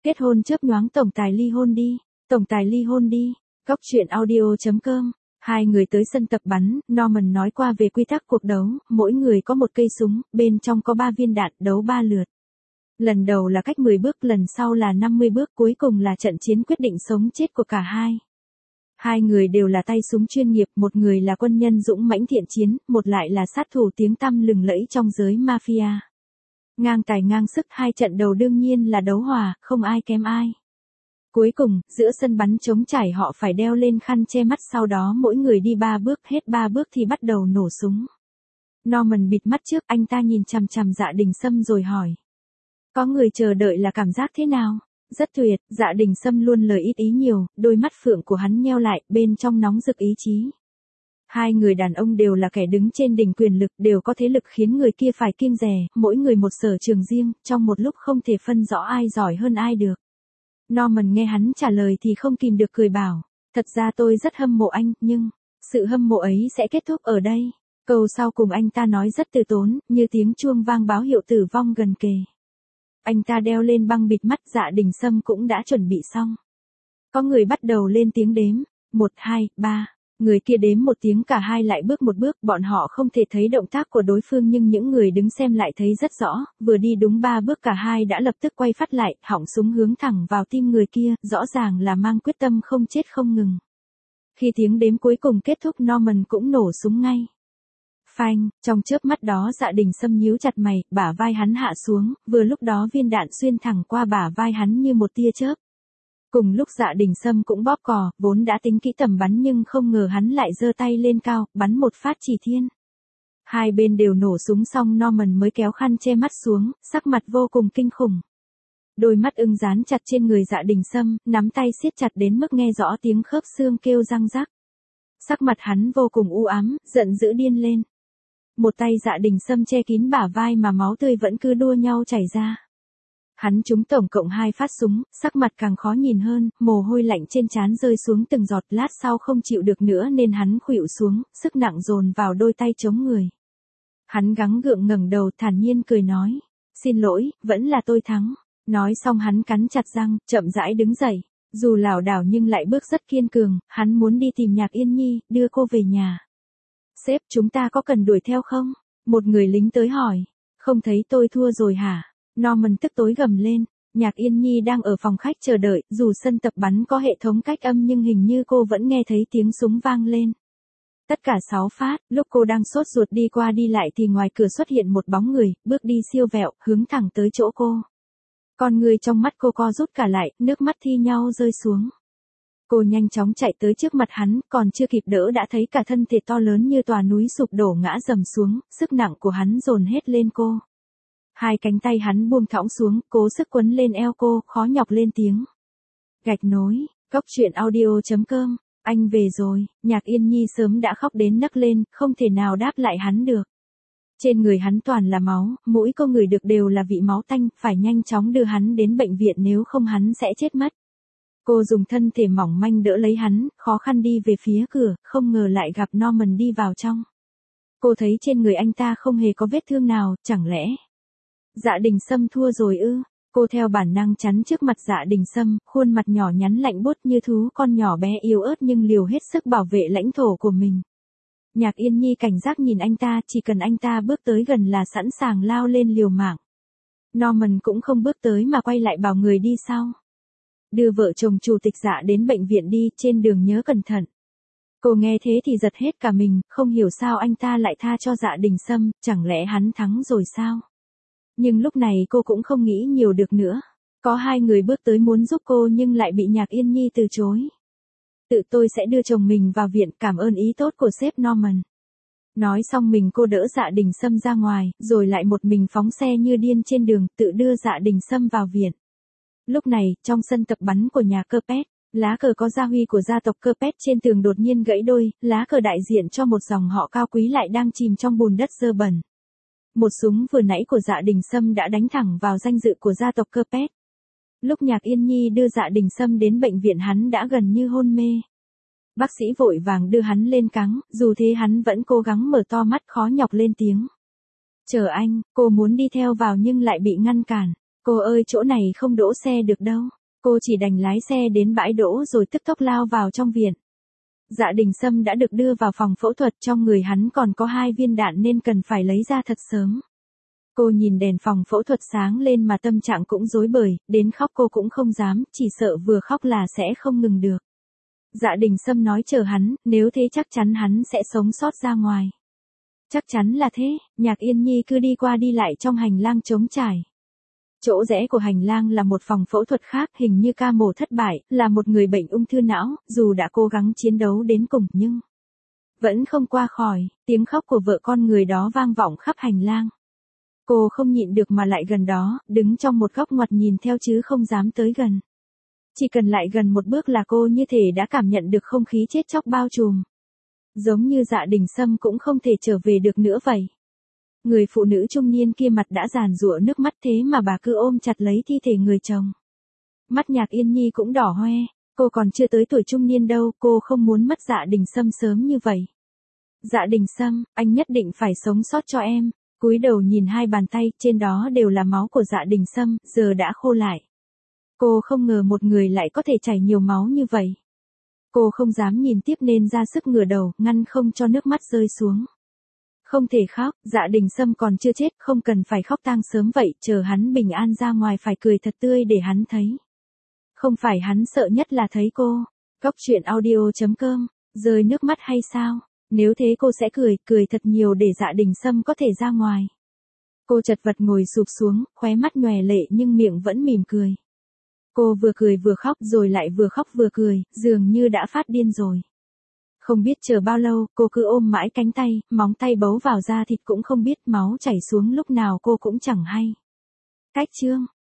Kết hôn chớp nhoáng tổng tài ly hôn đi. Tổng tài ly hôn đi. Góc truyện audio.com. Hai người tới sân tập bắn, Norman nói qua về quy tắc cuộc đấu, mỗi người có một cây súng, bên trong có 3 viên đạn, đấu 3 lượt. Lần đầu là cách 10 bước, lần sau là 50 bước, cuối cùng là trận chiến quyết định sống chết của cả hai. Hai người đều là tay súng chuyên nghiệp, một người là quân nhân dũng mãnh thiện chiến, một lại là sát thủ tiếng tăm lừng lẫy trong giới mafia. Ngang tài ngang sức, hai trận đầu đương nhiên là đấu hòa, không ai kém ai. Cuối cùng, giữa sân bắn trống trải họ phải đeo lên khăn che mắt, sau đó mỗi người đi 3 bước, hết 3 bước thì bắt đầu nổ súng. Norman bịt mắt trước, anh ta nhìn chằm chằm Dạ Đình Sâm rồi hỏi. Có người chờ đợi là cảm giác thế nào? Rất tuyệt, Dạ Đình Sâm luôn lời ít ý nhiều, đôi mắt phượng của hắn nheo lại, bên trong nóng rực ý chí. Hai người đàn ông đều là kẻ đứng trên đỉnh quyền lực, đều có thế lực khiến người kia phải kiêng dè, mỗi người một sở trường riêng, trong một lúc không thể phân rõ ai giỏi hơn ai được. Norman nghe hắn trả lời thì không kìm được cười bảo, thật ra tôi rất hâm mộ anh, nhưng, sự hâm mộ ấy sẽ kết thúc ở đây. Câu sau cùng anh ta nói rất từ tốn, như tiếng chuông vang báo hiệu tử vong gần kề. Anh ta đeo lên băng bịt mắt, Dạ Đình Sâm cũng đã chuẩn bị xong. Có người bắt đầu lên tiếng đếm, 1, 2, 3. Người kia đếm một tiếng, cả hai lại bước một bước, bọn họ không thể thấy động tác của đối phương nhưng những người đứng xem lại thấy rất rõ, vừa đi đúng 3 bước cả hai đã lập tức quay phát lại, họng súng hướng thẳng vào tim người kia, rõ ràng là mang quyết tâm không chết không ngừng. Khi tiếng đếm cuối cùng kết thúc, Norman cũng nổ súng ngay. Phanh, trong chớp mắt đó Dạ Đình Sâm nhíu chặt mày, bả vai hắn hạ xuống, vừa lúc đó viên đạn xuyên thẳng qua bả vai hắn như một tia chớp. Cùng lúc Dạ Đình Sâm cũng bóp cò, vốn đã tính kỹ tầm bắn nhưng không ngờ hắn lại giơ tay lên cao, bắn một phát chỉ thiên. Hai bên đều nổ súng xong, Norman mới kéo khăn che mắt xuống, sắc mặt vô cùng kinh khủng. Đôi mắt ưng dán chặt trên người Dạ Đình Sâm, nắm tay siết chặt đến mức nghe rõ tiếng khớp xương kêu răng rắc. Sắc mặt hắn vô cùng u ám, giận dữ điên lên. Một tay Dạ Đình Sâm che kín bả vai mà máu tươi vẫn cứ đua nhau chảy ra. Hắn trúng tổng cộng 2 phát súng, sắc mặt càng khó nhìn hơn, mồ hôi lạnh trên trán rơi xuống từng giọt, lát sau không chịu được nữa nên hắn khuỵu xuống, sức nặng dồn vào đôi tay chống người. Hắn gắng gượng ngẩng đầu, thản nhiên cười nói, xin lỗi, vẫn là tôi thắng. Nói xong hắn cắn chặt răng, chậm rãi đứng dậy, dù lảo đảo nhưng lại bước rất kiên cường, hắn muốn đi tìm Nhạc Yên Nhi, đưa cô về nhà. Sếp, chúng ta có cần đuổi theo không? Một người lính tới hỏi, không thấy tôi thua rồi hả? Norman tức tối gầm lên, Nhạc Yên Nhi đang ở phòng khách chờ đợi, dù sân tập bắn có hệ thống cách âm nhưng hình như cô vẫn nghe thấy tiếng súng vang lên. Tất cả 6 phát, lúc cô đang sốt ruột đi qua đi lại thì ngoài cửa xuất hiện một bóng người, bước đi siêu vẹo, hướng thẳng tới chỗ cô. Con người trong mắt cô co rút cả lại, nước mắt thi nhau rơi xuống. Cô nhanh chóng chạy tới trước mặt hắn, còn chưa kịp đỡ đã thấy cả thân thể to lớn như tòa núi sụp đổ ngã rầm xuống, sức nặng của hắn dồn hết lên cô. Hai cánh tay hắn buông thõng xuống, cố sức quấn lên eo cô, khó nhọc lên tiếng. Gạch nối, góc truyện audio.com, anh về rồi, Nhạc Yên Nhi sớm đã khóc đến nấc lên, không thể nào đáp lại hắn được. Trên người hắn toàn là máu, mũi cô ngửi được đều là vị máu tanh, phải nhanh chóng đưa hắn đến bệnh viện nếu không hắn sẽ chết mất. Cô dùng thân thể mỏng manh đỡ lấy hắn, khó khăn đi về phía cửa, không ngờ lại gặp Norman đi vào trong. Cô thấy trên người anh ta không hề có vết thương nào, chẳng lẽ Dạ Đình Sâm thua rồi ư? Cô theo bản năng chắn trước mặt Dạ Đình Sâm, khuôn mặt nhỏ nhắn lạnh buốt như thú con nhỏ bé yếu ớt nhưng liều hết sức bảo vệ lãnh thổ của mình. Nhạc Yên Nhi cảnh giác nhìn anh ta, chỉ cần anh ta bước tới gần là sẵn sàng lao lên liều mạng. Norman cũng không bước tới mà quay lại bảo người đi sau. Đưa vợ chồng chủ tịch Dạ đến bệnh viện đi, trên đường nhớ cẩn thận. Cô nghe thế thì giật hết cả mình, không hiểu sao anh ta lại tha cho Dạ Đình Sâm, chẳng lẽ hắn thắng rồi sao? Nhưng lúc này cô cũng không nghĩ nhiều được nữa. Có 2 người bước tới muốn giúp cô nhưng lại bị Nhạc Yên Nhi từ chối. Tự tôi sẽ đưa chồng mình vào viện, cảm ơn ý tốt của sếp Norman. Nói xong cô đỡ Dạ Đình Sâm ra ngoài, rồi lại một mình phóng xe như điên trên đường, tự đưa Dạ Đình Sâm vào viện. Lúc này, trong sân tập bắn của nhà Capet, lá cờ có gia huy của gia tộc Capet trên tường đột nhiên gãy đôi, lá cờ đại diện cho một dòng họ cao quý lại đang chìm trong bùn đất dơ bẩn. Một súng vừa nãy của Dạ Đình Sâm đã đánh thẳng vào danh dự của gia tộc Capet. Lúc Nhạc Yên Nhi đưa Dạ Đình Sâm đến bệnh viện hắn đã gần như hôn mê. Bác sĩ vội vàng đưa hắn lên cáng, dù thế hắn vẫn cố gắng mở to mắt khó nhọc lên tiếng. Chờ anh, cô muốn đi theo vào nhưng lại bị ngăn cản. Cô ơi chỗ này không đỗ xe được đâu. Cô chỉ đành lái xe đến bãi đỗ rồi tức tốc lao vào trong viện. Dạ Đình Sâm đã được đưa vào phòng phẫu thuật, trong người hắn còn có 2 viên đạn nên cần phải lấy ra thật sớm. Cô nhìn đèn phòng phẫu thuật sáng lên mà tâm trạng cũng rối bời, đến khóc cô cũng không dám, chỉ sợ vừa khóc là sẽ không ngừng được. Dạ Đình Sâm nói chờ hắn, nếu thế chắc chắn hắn sẽ sống sót ra ngoài. Chắc chắn là thế, Nhạc Yên Nhi cứ đi qua đi lại trong hành lang trống trải. Chỗ rẽ của hành lang là một phòng phẫu thuật khác, hình như ca mổ thất bại, là một người bệnh ung thư não, dù đã cố gắng chiến đấu đến cùng nhưng vẫn không qua khỏi, tiếng khóc của vợ con người đó vang vọng khắp hành lang. Cô không nhịn được mà lại gần đó, đứng trong một góc ngoặt nhìn theo chứ không dám tới gần. Chỉ cần lại gần một bước là cô như thể đã cảm nhận được không khí chết chóc bao trùm. Giống như Dạ Đình Sâm cũng không thể trở về được nữa vậy. Người phụ nữ trung niên kia mặt đã giàn giụa nước mắt thế mà bà cứ ôm chặt lấy thi thể người chồng. Mắt Nhạc Yên Nhi cũng đỏ hoe, cô còn chưa tới tuổi trung niên đâu, cô không muốn mất Dạ Đình Sâm sớm như vậy. Dạ Đình Sâm, anh nhất định phải sống sót cho em. Cúi đầu nhìn 2 bàn tay, trên đó đều là máu của Dạ Đình Sâm, giờ đã khô lại. Cô không ngờ một người lại có thể chảy nhiều máu như vậy. Cô không dám nhìn tiếp nên ra sức ngửa đầu, ngăn không cho nước mắt rơi xuống. Không thể khóc, Dạ Đình Sâm còn chưa chết, không cần phải khóc tang sớm vậy, chờ hắn bình an ra ngoài phải cười thật tươi để hắn thấy. Không phải hắn sợ nhất là thấy cô. Cóc truyện audio.com, rơi nước mắt hay sao? Nếu thế cô sẽ cười thật nhiều để Dạ Đình Sâm có thể ra ngoài. Cô chật vật ngồi sụp xuống, khóe mắt nhòe lệ nhưng miệng vẫn mỉm cười. Cô vừa cười vừa khóc rồi lại vừa khóc vừa cười, dường như đã phát điên rồi. Không biết chờ bao lâu, cô cứ ôm mãi cánh tay, móng tay bấu vào da thịt cũng không biết máu chảy xuống lúc nào cô cũng chẳng hay. Cách chương